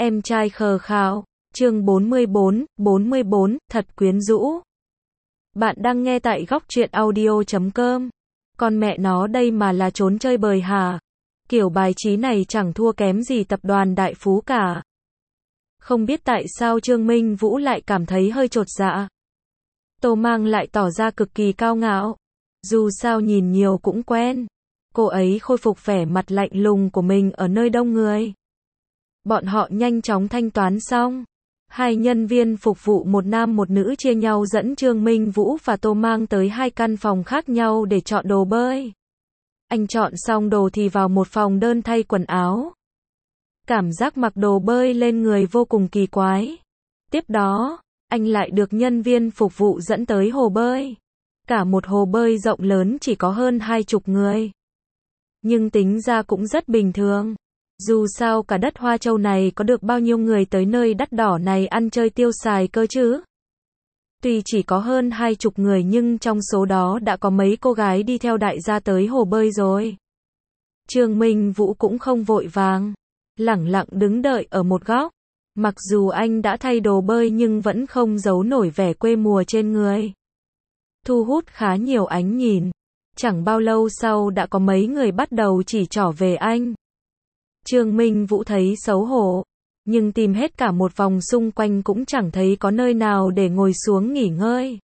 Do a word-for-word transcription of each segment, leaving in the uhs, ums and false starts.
Em trai khờ khào, chương bốn mươi bốn, bốn mươi bốn, thật quyến rũ. Bạn đang nghe tại góc truyện audio chấm com. Con mẹ nó đây mà là trốn chơi bời hả? Kiểu bài trí này chẳng thua kém gì tập đoàn đại phú cả. Không biết tại sao Trương Minh Vũ lại cảm thấy hơi chột dạ. Tô Mang lại tỏ ra cực kỳ cao ngạo. Dù sao nhìn nhiều cũng quen. Cô ấy khôi phục vẻ mặt lạnh lùng của mình ở nơi đông người. Bọn họ nhanh chóng thanh toán xong. Hai nhân viên phục vụ một nam một nữ chia nhau dẫn Trương Minh Vũ và Tô Mang tới hai căn phòng khác nhau để chọn đồ bơi. Anh chọn xong đồ thì vào một phòng đơn thay quần áo. Cảm giác mặc đồ bơi lên người vô cùng kỳ quái. Tiếp đó, anh lại được nhân viên phục vụ dẫn tới hồ bơi. Cả một hồ bơi rộng lớn chỉ có hơn hai chục người. Nhưng tính ra cũng rất bình thường. Dù sao cả đất Hoa Châu này có được bao nhiêu người tới nơi đắt đỏ này ăn chơi tiêu xài cơ chứ. Tuy chỉ có hơn hai chục người nhưng trong số đó đã có mấy cô gái đi theo đại gia tới hồ bơi rồi. Trương Minh Vũ cũng không vội vàng, lẳng lặng đứng đợi ở một góc. Mặc dù anh đã thay đồ bơi nhưng vẫn không giấu nổi vẻ quê mùa trên người. Thu hút khá nhiều ánh nhìn. Chẳng bao lâu sau đã có mấy người bắt đầu chỉ trỏ về anh. Trương Minh Vũ thấy xấu hổ, nhưng tìm hết cả một vòng xung quanh cũng chẳng thấy có nơi nào để ngồi xuống nghỉ ngơi.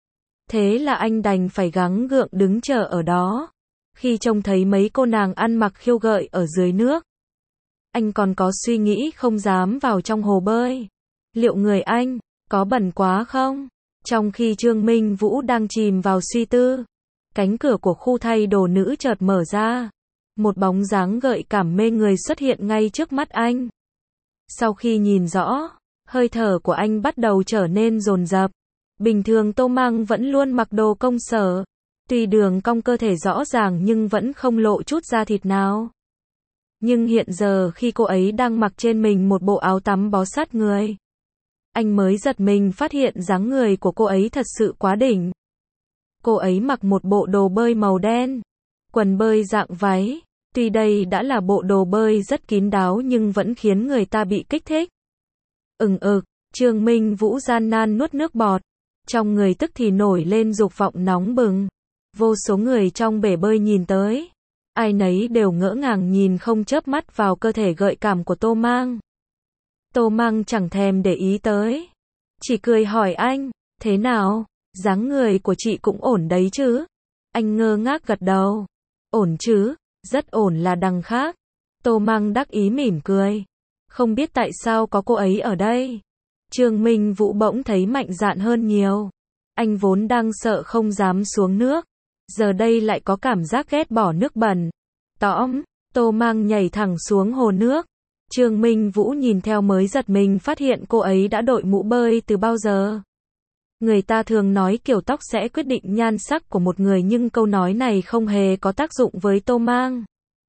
Thế là anh đành phải gắng gượng đứng chờ ở đó. Khi trông thấy mấy cô nàng ăn mặc khiêu gợi ở dưới nước, anh còn có suy nghĩ không dám vào trong hồ bơi. Liệu người anh có bẩn quá không? Trong khi Trương Minh Vũ đang chìm vào suy tư, cánh cửa của khu thay đồ nữ chợt mở ra. Một bóng dáng gợi cảm mê người xuất hiện ngay trước mắt anh. Sau khi nhìn rõ, hơi thở của anh bắt đầu trở nên dồn dập. Bình thường Tô Mang vẫn luôn mặc đồ công sở. Tuy đường cong cơ thể rõ ràng nhưng vẫn không lộ chút da thịt nào. Nhưng hiện giờ khi cô ấy đang mặc trên mình một bộ áo tắm bó sát người, anh mới giật mình phát hiện dáng người của cô ấy thật sự quá đỉnh. Cô ấy mặc một bộ đồ bơi màu đen, quần bơi dạng váy. Tuy đây đã là bộ đồ bơi rất kín đáo nhưng vẫn khiến người ta bị kích thích. Ừng ực, Trương Minh Vũ gian nan nuốt nước bọt. Trong người tức thì nổi lên dục vọng nóng bừng. Vô số người trong bể bơi nhìn tới. Ai nấy đều ngỡ ngàng nhìn không chớp mắt vào cơ thể gợi cảm của Tô Mang. Tô Mang chẳng thèm để ý tới. Chỉ cười hỏi anh, thế nào, dáng người của chị cũng ổn đấy chứ? Anh ngơ ngác gật đầu. Ổn chứ? Rất ổn là đằng khác. Tô Mang đắc ý mỉm cười. Không biết tại sao có cô ấy ở đây. Trương Minh Vũ bỗng thấy mạnh dạn hơn nhiều. Anh vốn đang sợ không dám xuống nước. Giờ đây lại có cảm giác ghét bỏ nước bẩn. Tõm, Tô Mang nhảy thẳng xuống hồ nước. Trương Minh Vũ nhìn theo mới giật mình phát hiện cô ấy đã đội mũ bơi từ bao giờ. Người ta thường nói kiểu tóc sẽ quyết định nhan sắc của một người nhưng câu nói này không hề có tác dụng với Tô Mang.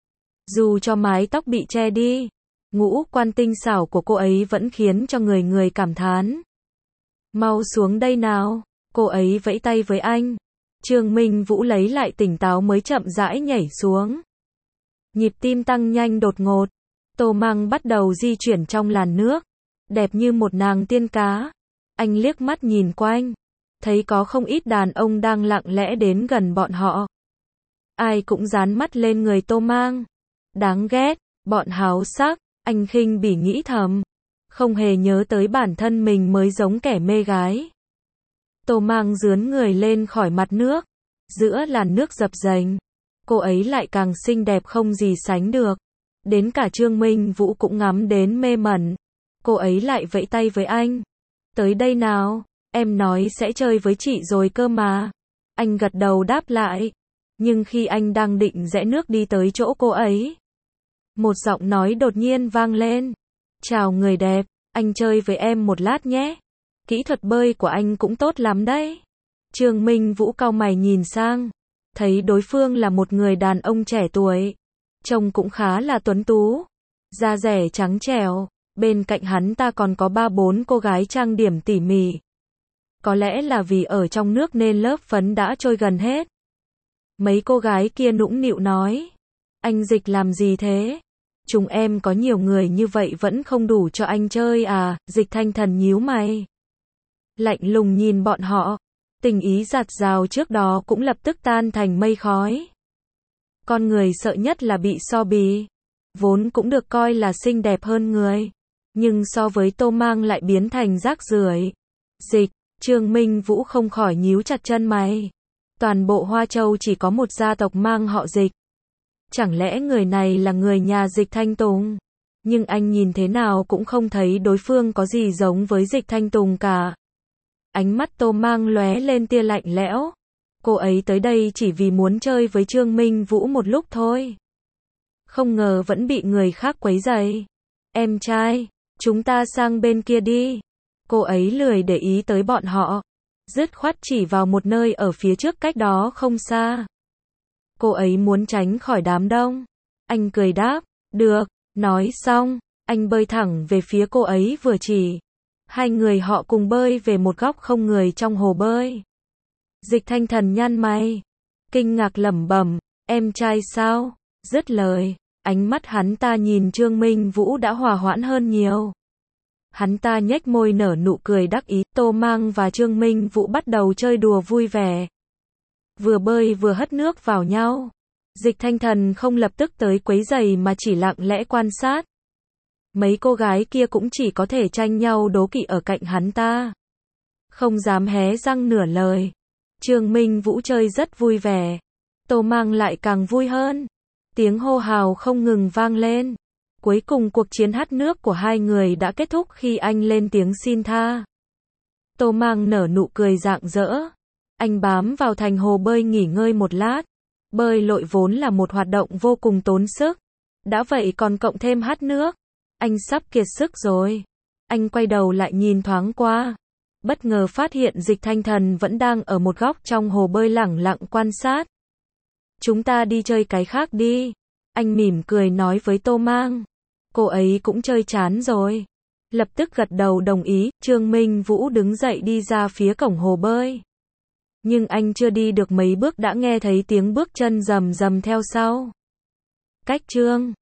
Dù cho mái tóc bị che đi, ngũ quan tinh xảo của cô ấy vẫn khiến cho người người cảm thán. Mau xuống đây nào, cô ấy vẫy tay với anh. Trương Minh Vũ lấy lại tỉnh táo mới chậm rãi nhảy xuống. Nhịp tim tăng nhanh đột ngột. Tô Mang bắt đầu di chuyển trong làn nước, đẹp như một nàng tiên cá. Anh liếc mắt nhìn quanh, thấy có không ít đàn ông đang lặng lẽ đến gần bọn họ. Ai cũng dán mắt lên người Tô Mang. Đáng ghét, bọn háo sắc, anh khinh bỉ nghĩ thầm. Không hề nhớ tới bản thân mình mới giống kẻ mê gái. Tô Mang rướn người lên khỏi mặt nước. Giữa làn nước dập dềnh, cô ấy lại càng xinh đẹp không gì sánh được. Đến cả Trương Minh Vũ cũng ngắm đến mê mẩn. Cô ấy lại vẫy tay với anh. Tới đây nào, em nói sẽ chơi với chị rồi cơ mà. Anh gật đầu đáp lại. Nhưng khi anh đang định rẽ nước đi tới chỗ cô ấy, một giọng nói đột nhiên vang lên. Chào người đẹp, anh chơi với em một lát nhé. Kỹ thuật bơi của anh cũng tốt lắm đấy. Trương Minh Vũ cau mày nhìn sang, thấy đối phương là một người đàn ông trẻ tuổi. Trông cũng khá là tuấn tú, da dẻ trắng trẻo. Bên cạnh hắn ta còn có ba bốn cô gái trang điểm tỉ mỉ. Có lẽ là vì ở trong nước nên lớp phấn đã trôi gần hết. Mấy cô gái kia nũng nịu nói. Anh Dịch làm gì thế? Chúng em có nhiều người như vậy vẫn không đủ cho anh chơi à, Dịch Thanh Thần nhíu mày. Lạnh lùng nhìn bọn họ, tình ý giạt rào trước đó cũng lập tức tan thành mây khói. Con người sợ nhất là bị so bì, vốn cũng được coi là xinh đẹp hơn người, nhưng so với Tô Mang lại biến thành rác rưởi. Dịch, Trương Minh Vũ không khỏi nhíu chặt chân mày. Toàn bộ Hoa Châu chỉ có một gia tộc mang họ Dịch. Chẳng lẽ người này là người nhà Dịch Thanh Tùng? Nhưng anh nhìn thế nào cũng không thấy đối phương có gì giống với Dịch Thanh Tùng cả. Ánh mắt Tô Mang lóe lên tia lạnh lẽo. Cô ấy tới đây chỉ vì muốn chơi với Trương Minh Vũ một lúc thôi. Không ngờ vẫn bị người khác quấy rầy. Em trai, chúng ta sang bên kia đi. Cô ấy lười để ý tới bọn họ, dứt khoát chỉ vào một nơi ở phía trước cách đó không xa. Cô ấy muốn tránh khỏi đám đông. Anh cười đáp, được. Nói xong, anh bơi thẳng về phía cô ấy vừa chỉ. Hai người họ cùng bơi về một góc không người trong hồ bơi. Dịch Thanh Thần nhăn mày, kinh ngạc lẩm bẩm, em trai sao? Dứt lời, ánh mắt hắn ta nhìn Trương Minh Vũ đã hòa hoãn hơn nhiều. Hắn ta nhếch môi nở nụ cười đắc ý. Tô Mang và Trương Minh Vũ bắt đầu chơi đùa vui vẻ, vừa bơi vừa hất nước vào nhau. Dịch Thanh Thần không lập tức tới quấy rầy mà chỉ lặng lẽ quan sát. Mấy cô gái kia cũng chỉ có thể tranh nhau đố kỵ ở cạnh hắn ta, không dám hé răng nửa lời. Trương Minh Vũ chơi rất vui vẻ, Tô Mang lại càng vui hơn. Tiếng hô hào không ngừng vang lên. Cuối cùng cuộc chiến hắt nước của hai người đã kết thúc khi anh lên tiếng xin tha. Tô Mang nở nụ cười rạng rỡ. Anh bám vào thành hồ bơi nghỉ ngơi một lát. Bơi lội vốn là một hoạt động vô cùng tốn sức. Đã vậy còn cộng thêm hắt nước. Anh sắp kiệt sức rồi. Anh quay đầu lại nhìn thoáng qua. Bất ngờ phát hiện Dịch Thanh Thần vẫn đang ở một góc trong hồ bơi lẳng lặng quan sát. Chúng ta đi chơi cái khác đi. Anh mỉm cười nói với Tô Mang. Cô ấy cũng chơi chán rồi. Lập tức gật đầu đồng ý. Trương Minh Vũ đứng dậy đi ra phía cổng hồ bơi. Nhưng anh chưa đi được mấy bước đã nghe thấy tiếng bước chân rầm rầm theo sau. Cách Trương